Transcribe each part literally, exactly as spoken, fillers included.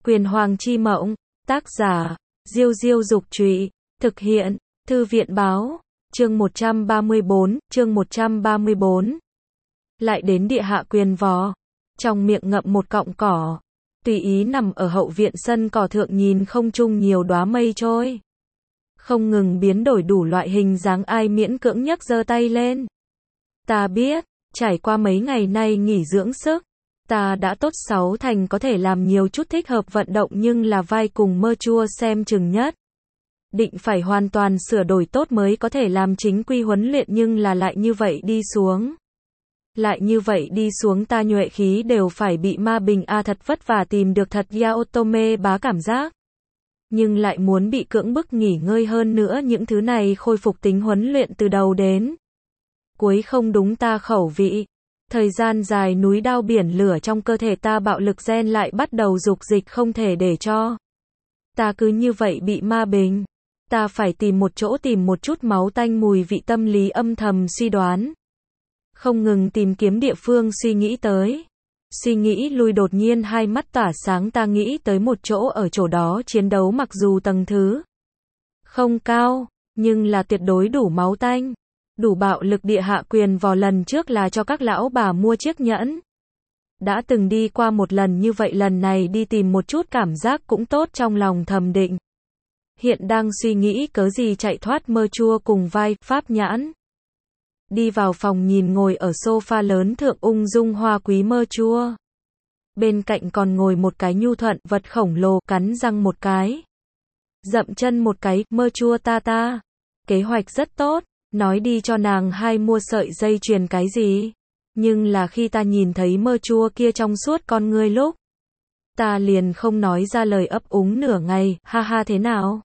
Quyền Hoàng chi mộng, tác giả, Diêu Diêu Dục Trụy, thực hiện, Thư viện Báo, chương một trăm ba mươi bốn, chương một trăm ba mươi bốn. Lại đến địa hạ quyền vò, trong miệng ngậm một cọng cỏ, tùy ý nằm ở hậu viện sân cỏ thượng nhìn không trung nhiều đóa mây trôi. Không ngừng biến đổi đủ loại hình dáng, ai miễn cưỡng nhấc giơ tay lên. Ta biết, trải qua mấy ngày nay nghỉ dưỡng sức, ta đã tốt sáu thành có thể làm nhiều chút thích hợp vận động, nhưng là vai cùng mơ chua xem chừng nhất. Định phải hoàn toàn sửa đổi tốt mới có thể làm chính quy huấn luyện, nhưng là lại như vậy đi xuống. Lại như vậy đi xuống ta nhuệ khí đều phải bị ma bình a, à, thật vất vả tìm được thật Yaotome bá cảm giác. Nhưng lại muốn bị cưỡng bức nghỉ ngơi, hơn nữa những thứ này khôi phục tính huấn luyện từ đầu đến cuối không đúng ta khẩu vị. Thời gian dài núi đao biển lửa trong cơ thể ta, bạo lực gen lại bắt đầu dục dịch, không thể để cho ta cứ như vậy bị ma bình. Ta phải tìm một chỗ tìm một chút máu tanh mùi vị, tâm lý âm thầm suy đoán. Không ngừng tìm kiếm địa phương, suy nghĩ tới. Suy nghĩ lui, đột nhiên hai mắt tỏa sáng, ta nghĩ tới một chỗ, ở chỗ đó chiến đấu mặc dù tầng thứ không cao, nhưng là tuyệt đối đủ máu tanh, đủ bạo lực. Địa hạ quyền vò lần trước là cho các lão bà mua chiếc nhẫn. Đã từng đi qua một lần như vậy, lần này đi tìm một chút cảm giác cũng tốt, trong lòng thầm định. Hiện đang suy nghĩ cớ gì chạy thoát mơ chua cùng vai, pháp nhãn. Đi vào phòng nhìn ngồi ở sofa lớn thượng ung dung hoa quý mơ chua. Bên cạnh còn ngồi một cái nhu thuận vật khổng lồ, cắn răng một cái, dậm chân một cái, mơ chua ta ta. Kế hoạch rất tốt, nói đi cho nàng hai mua sợi dây chuyền cái gì. Nhưng là khi ta nhìn thấy mơ chua kia trong suốt con ngươi lúc, ta liền không nói ra lời, ấp úng nửa ngày, ha ha thế nào?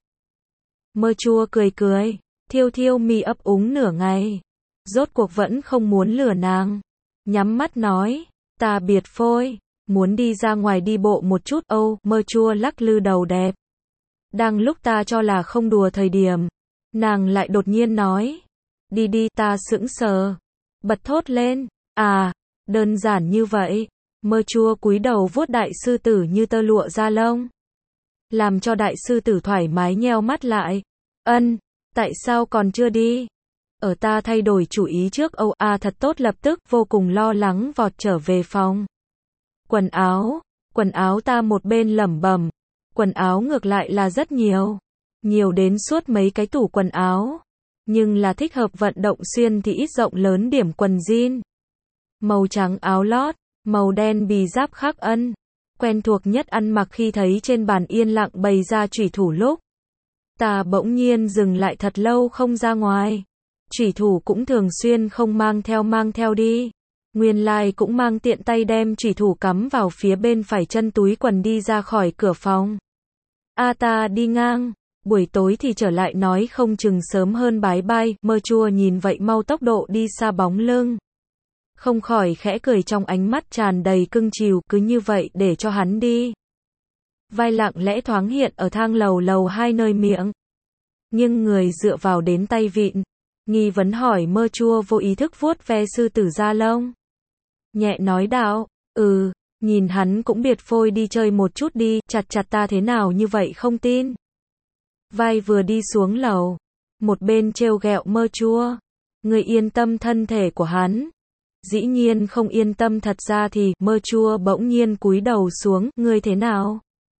Mơ chua cười cười, thiêu thiêu mi, ấp úng nửa ngày. Rốt cuộc vẫn không muốn lừa nàng. Nhắm mắt nói, ta biệt phôi, muốn đi ra ngoài đi bộ một chút. Âu, mơ chua lắc lư đầu đẹp. Đang lúc ta cho là không đùa thời điểm, nàng lại đột nhiên nói, đi đi. Ta sững sờ, bật thốt lên, à, đơn giản như vậy. Mơ chua cúi đầu vuốt đại sư tử như tơ lụa da lông, làm cho đại sư tử thoải mái nheo mắt lại. Ân, tại sao còn chưa đi? Ở ta thay đổi chủ ý trước. Âu, à thật tốt. Lập tức vô cùng lo lắng vọt trở về phòng. Quần áo, quần áo ta một bên lẩm bẩm. Quần áo ngược lại là rất nhiều. Nhiều đến suốt mấy cái tủ quần áo. Nhưng là thích hợp vận động xuyên thì ít, rộng lớn điểm quần jean. Màu trắng áo lót, màu đen bì giáp khắc ân. Quen thuộc nhất ăn mặc khi thấy trên bàn yên lặng bày ra chủy thủ lúc. Ta bỗng nhiên dừng lại, thật lâu không ra ngoài. Chủy thủ cũng thường xuyên không mang theo, mang theo đi. Nguyên lai like cũng mang tiện tay đem chủy thủ cắm vào phía bên phải chân túi quần đi ra khỏi cửa phòng. A ta đi ngang, buổi tối thì trở lại, nói không chừng sớm hơn bái bai. Mơ chua nhìn vậy mau tốc độ đi xa bóng lưng, không khỏi khẽ cười, trong ánh mắt tràn đầy cưng chiều. Cứ như vậy để cho hắn đi. Vai lặng lẽ thoáng hiện ở thang lầu lầu hai nơi miệng, nhưng người dựa vào đến tay vịn. Nghi vấn hỏi mơ chua, vô ý thức vuốt ve sư tử da lông. Nhẹ nói đạo, ừ, nhìn hắn cũng biệt phôi, đi chơi một chút đi, chặt chặt ta thế nào như vậy không tin. Vai vừa đi xuống lầu, một bên trêu ghẹo mơ chua. Người yên tâm thân thể của hắn. Dĩ nhiên không yên tâm, thật ra thì, mơ chua bỗng nhiên cúi đầu xuống, ngươi thế nào?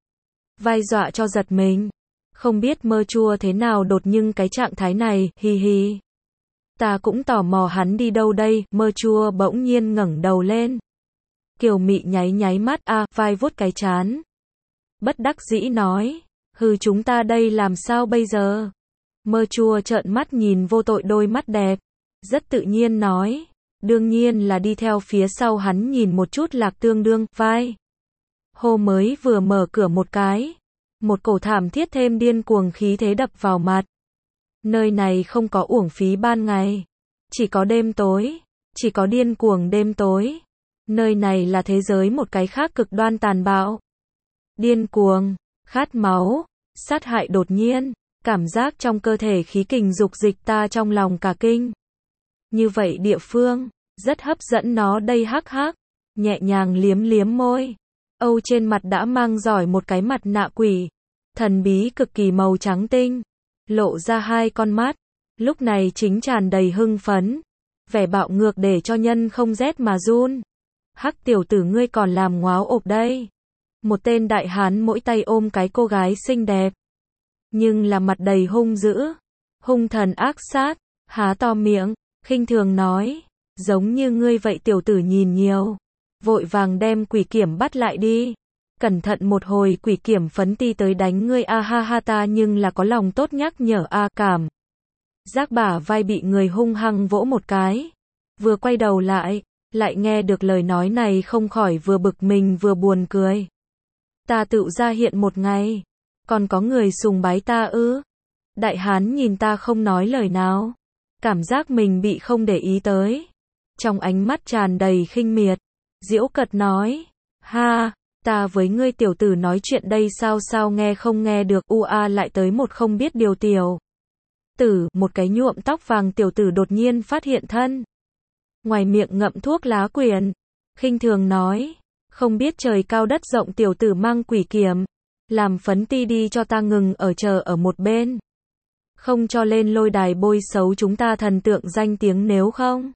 Vai dọa cho giật mình. Không biết mơ chua thế nào đột nhưng cái trạng thái này, hi hi. Ta cũng tò mò hắn đi đâu đây. Mơ chua bỗng nhiên ngẩng đầu lên, kiều mị nháy nháy mắt. A, à, vai vuốt cái trán, bất đắc dĩ nói, hừ, chúng ta đây làm sao bây giờ? Mơ chua trợn mắt nhìn vô tội đôi mắt đẹp, rất tự nhiên nói, đương nhiên là đi theo phía sau hắn nhìn một chút lạc tương đương. Vai hô mới vừa mở cửa một cái, một cổ thảm thiết thêm điên cuồng khí thế đập vào mặt. Nơi này không có uổng phí ban ngày, chỉ có đêm tối, chỉ có điên cuồng đêm tối. Nơi này là thế giới một cái khác, cực đoan tàn bạo, điên cuồng, khát máu, sát hại. Đột nhiên, cảm giác trong cơ thể khí kình dục dịch, ta trong lòng cả kinh. Như vậy địa phương, rất hấp dẫn nó đây, hắc hắc. Nhẹ nhàng liếm liếm môi. Âu trên mặt đã mang rỏi một cái mặt nạ quỷ, thần bí cực kỳ màu trắng tinh, lộ ra hai con mắt, lúc này chính tràn đầy hưng phấn, vẻ bạo ngược để cho nhân không rét mà run. Hắc tiểu tử ngươi còn làm ngáo ộp đây. Một tên đại hán mỗi tay ôm cái cô gái xinh đẹp, nhưng là mặt đầy hung dữ, hung thần ác sát, há to miệng, khinh thường nói, giống như ngươi vậy tiểu tử nhìn nhiều, vội vàng đem quỷ kiểm bắt lại đi. Cẩn thận một hồi quỷ kiểm phấn ti tới đánh ngươi a ha ha ta nhưng là có lòng tốt nhắc nhở a cảm. Giác bả vai bị người hung hăng vỗ một cái, vừa quay đầu lại, lại nghe được lời nói này không khỏi vừa bực mình vừa buồn cười. Ta tự ra hiện một ngày, còn có người sùng bái ta ư? Đại hán nhìn ta không nói lời nào, cảm giác mình bị không để ý tới, trong ánh mắt tràn đầy khinh miệt, giễu cợt nói, ha, ta với ngươi tiểu tử nói chuyện đây sao sao nghe không nghe được u a lại tới một không biết điều tiểu tử, một cái nhuộm tóc vàng tiểu tử đột nhiên phát hiện thân, ngoài miệng ngậm thuốc lá quyển, khinh thường nói, không biết trời cao đất rộng tiểu tử mang quỷ kiểm, làm phấn ti đi cho ta ngừng ở chờ ở một bên, không cho lên lôi đài bôi xấu chúng ta thần tượng danh tiếng nếu không.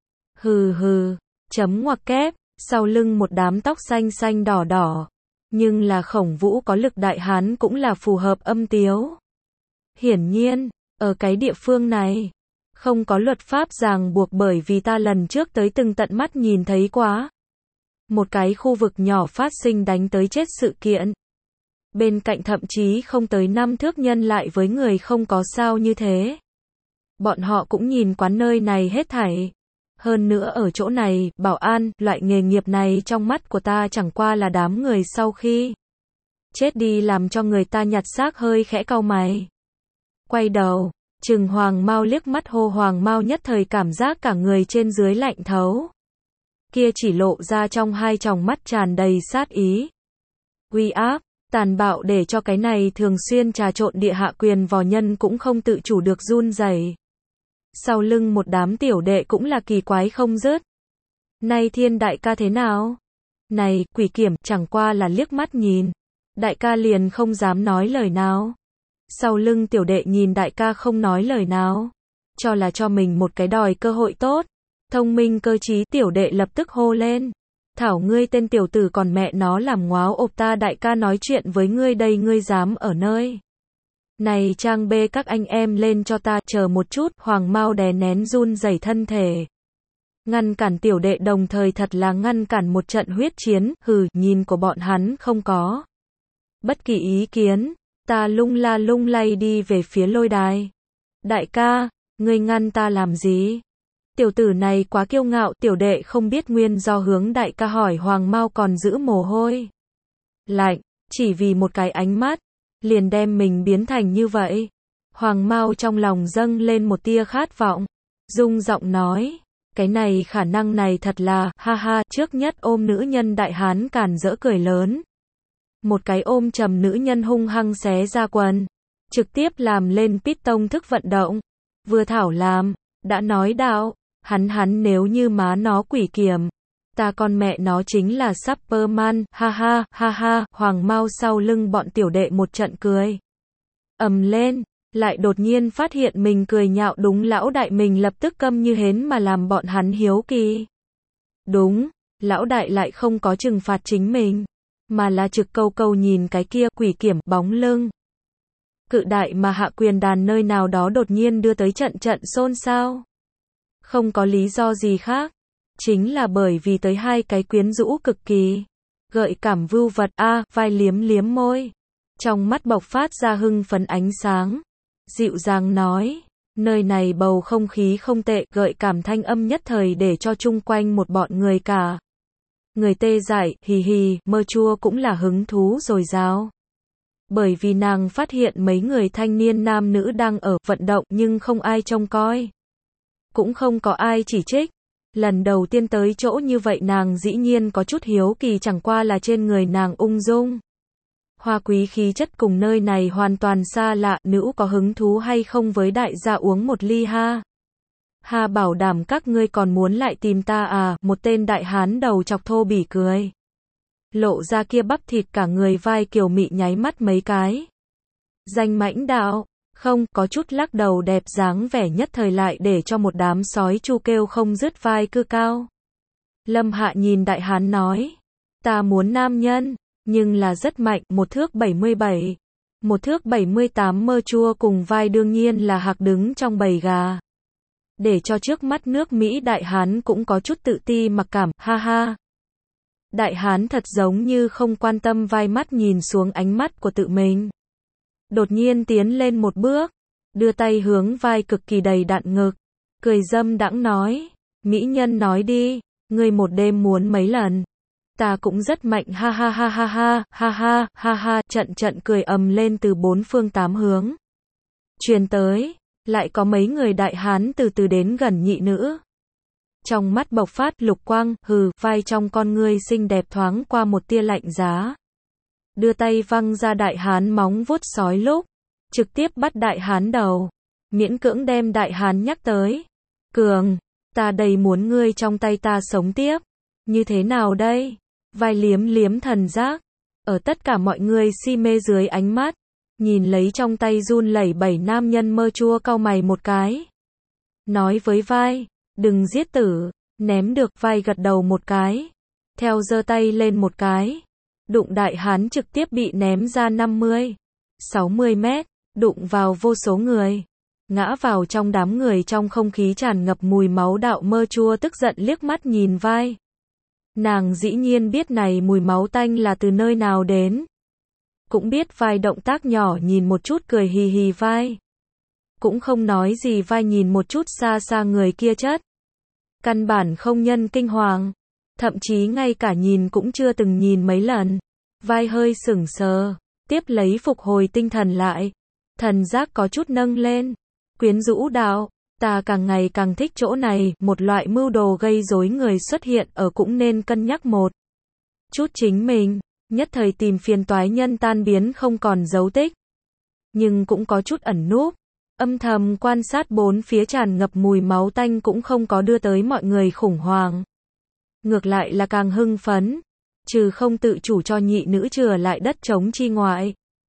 Hừ hừ, chấm ngoặc kép, sau lưng một đám tóc xanh xanh đỏ đỏ, nhưng là Khổng Vũ có lực đại hán cũng là phù hợp âm tiếu. Hiển nhiên, ở cái địa phương này, không có luật pháp ràng buộc bởi vì ta lần trước tới từng tận mắt nhìn thấy quá. Một cái khu vực nhỏ phát sinh đánh tới chết sự kiện. Bên cạnh thậm chí không tới năm thước nhân lại với người không có sao như thế. Bọn họ cũng nhìn quán nơi này hết thảy. Hơn nữa ở chỗ này, bảo an, loại nghề nghiệp này trong mắt của ta chẳng qua là đám người sau khi chết đi làm cho người ta nhặt xác hơi khẽ cau mày. Quay đầu, Trừng Hoàng Mao liếc mắt hô Hoàng Mao nhất thời cảm giác cả người trên dưới lạnh thấu. Kia chỉ lộ ra trong hai tròng mắt tràn đầy sát ý. Uy áp, tàn bạo để cho cái này thường xuyên trà trộn địa hạ quyền vò nhân cũng không tự chủ được run rẩy. Sau lưng một đám tiểu đệ cũng là kỳ quái không dứt. Này Thiên đại ca thế nào? Này, quỷ kiểm, chẳng qua là liếc mắt nhìn. Đại ca liền không dám nói lời nào. Sau lưng tiểu đệ nhìn đại ca không nói lời nào. Cho là cho mình một cái đòi cơ hội tốt. Thông minh cơ trí tiểu đệ lập tức hô lên. Thảo ngươi tên tiểu tử còn mẹ nó làm ngáo ộp ta đại ca nói chuyện với ngươi đây ngươi dám ở nơi. Này trang bê các anh em lên cho ta, chờ một chút, Hoàng Mao đè nén run rẩy thân thể. Ngăn cản tiểu đệ đồng thời thật là ngăn cản một trận huyết chiến, hừ, nhìn của bọn hắn không có. Bất kỳ ý kiến, ta lung la lung lay đi về phía lôi đài. Đại ca, ngươi ngăn ta làm gì? Tiểu tử này quá kiêu ngạo, tiểu đệ không biết nguyên do hướng đại ca hỏi Hoàng Mao còn giữ mồ hôi lạnh, chỉ vì một cái ánh mắt, liền đem mình biến thành như vậy. Hoàng Mao trong lòng dâng lên một tia khát vọng, rung giọng nói, cái này khả năng này thật là, ha ha, trước nhất ôm nữ nhân đại hán càn rỡ cười lớn. Một cái ôm trầm nữ nhân hung hăng xé ra quần, trực tiếp làm lên piston thức vận động, vừa thảo làm, đã nói đạo, hắn hắn nếu như má nó quỷ kiểm, ta con mẹ nó chính là Superman, ha ha, ha ha, Hoàng Mao sau lưng bọn tiểu đệ một trận cười. Ầm lên, lại đột nhiên phát hiện mình cười nhạo đúng lão đại mình lập tức câm như hến mà làm bọn hắn hiếu kỳ. Đúng, lão đại lại không có trừng phạt chính mình, mà là trực câu câu nhìn cái kia quỷ kiểm bóng lưng. Cự đại mà hạ quyền đàn nơi nào đó đột nhiên đưa tới trận trận xôn xao. Không có lý do gì khác. Chính là bởi vì tới hai cái quyến rũ cực kỳ, gợi cảm vưu vật a, vai liếm liếm môi. Trong mắt bộc phát ra hưng phấn ánh sáng. Dịu dàng nói, nơi này bầu không khí không tệ, gợi cảm thanh âm nhất thời để cho chung quanh một bọn người cả. Người tê dại, hì hì, mơ chua cũng là hứng thú dồi dào. Bởi vì nàng phát hiện mấy người thanh niên nam nữ đang ở vận động nhưng không ai trông coi. Cũng không có ai chỉ trích. Lần đầu tiên tới chỗ như vậy nàng dĩ nhiên có chút hiếu kỳ chẳng qua là trên người nàng ung dung. Hoa quý khí chất cùng nơi này hoàn toàn xa lạ, nữ có hứng thú hay không với đại gia uống một ly ha? Ha bảo đảm các ngươi còn muốn lại tìm ta à, một tên đại hán đầu chọc thô bỉ cười. lộ ra kia bắp thịt cả người vai kiều mị nháy mắt mấy cái. Danh mãnh đạo, không, có chút lắc đầu đẹp dáng vẻ nhất thời lại để cho một đám sói chu kêu không dứt vai cư cao. Lâm Hạ nhìn đại hán nói, ta muốn nam nhân, nhưng là rất mạnh, một thước bảy mươi bảy, một thước bảy mươi tám mơ chua cùng vai đương nhiên là hạc đứng trong bầy gà. Để cho trước mắt nước Mỹ đại hán cũng có chút tự ti mặc cảm, ha ha. Đại hán thật giống như không quan tâm vai mắt nhìn xuống ánh mắt của tự mình. Đột nhiên tiến lên một bước, đưa tay hướng vai cực kỳ đầy đặn ngực, cười dâm đãng nói, mỹ nhân nói đi, ngươi một đêm muốn mấy lần. Ta cũng rất mạnh ha ha ha ha ha, ha ha, ha ha, trận trận cười ầm lên từ bốn phương tám hướng. Truyền tới, lại có mấy người đại hán từ từ đến gần nhị nữ. Trong mắt bộc phát lục quang, hừ, vai trong con ngươi xinh đẹp thoáng qua một tia lạnh giá. Đưa tay văng ra đại hán móng vuốt sói lúc, trực tiếp bắt đại hán đầu, miễn cưỡng đem đại hán nhắc tới. Cường, ta đầy muốn ngươi trong tay ta sống tiếp. Như thế nào đây? Vai liếm liếm thần giác, ở tất cả mọi người si mê dưới ánh mắt, nhìn lấy trong tay run lẩy bẩy nam nhân mơ chua cau mày một cái. Nói với vai, đừng giết tử, ném được vai gật đầu một cái, theo giơ tay lên một cái, đụng đại hán trực tiếp bị ném ra năm mươi, sáu mươi mét, đụng vào vô số người, ngã vào trong đám người trong không khí tràn ngập mùi máu đạo mơ chua tức giận liếc mắt nhìn vai. Nàng dĩ nhiên biết này mùi máu tanh là từ nơi nào đến. Cũng biết vai động tác nhỏ nhìn một chút cười hì hì vai. Cũng không nói gì vai nhìn một chút xa xa người kia chất. Căn bản không nhân kinh hoàng. Thậm chí ngay cả nhìn cũng chưa từng nhìn mấy lần. Vai hơi sững sờ, tiếp lấy phục hồi tinh thần lại. Thần giác có chút nâng lên. Quyến rũ đạo, ta càng ngày càng thích chỗ này, một loại mưu đồ gây rối người xuất hiện ở cũng nên cân nhắc một chút chính mình, nhất thời tìm phiền toái nhân tan biến không còn dấu tích. Nhưng cũng có chút ẩn núp, âm thầm quan sát bốn phía tràn ngập mùi máu tanh cũng không có đưa tới mọi người khủng hoảng. Ngược lại là càng hưng phấn, trừ không tự chủ cho nhị nữ chừa lại đất trống chi ngoại.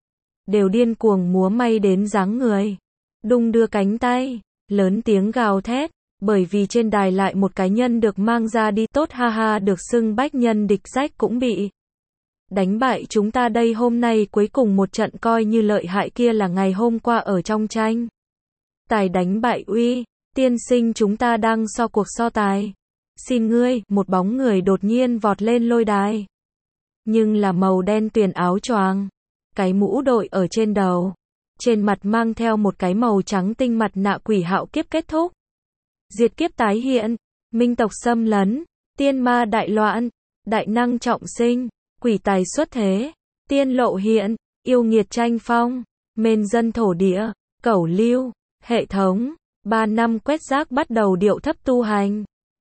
Đều điên cuồng múa may đến dáng người, đung đưa cánh tay, lớn tiếng gào thét, bởi vì trên đài lại một cái nhân được mang ra đi tốt ha ha được xưng bách nhân địch rách cũng bị đánh bại chúng ta đây hôm nay cuối cùng một trận coi như lợi hại kia là ngày hôm qua ở trong tranh. Tài đánh bại uy, tiên sinh chúng ta đang so cuộc so tài. Xin ngươi, một bóng người đột nhiên vọt lên lôi đài. Nhưng là màu đen tuyền áo choàng, cái mũ đội ở trên đầu. Trên mặt mang theo một cái màu trắng tinh mặt nạ quỷ hạo kiếp kết thúc. Diệt kiếp tái hiện, minh tộc xâm lấn, tiên ma đại loạn, đại năng trọng sinh, quỷ tài xuất thế, tiên lộ hiện, yêu nghiệt tranh phong, mên dân thổ địa, cẩu lưu, hệ thống, ba năm quét rác bắt đầu điệu thấp tu hành.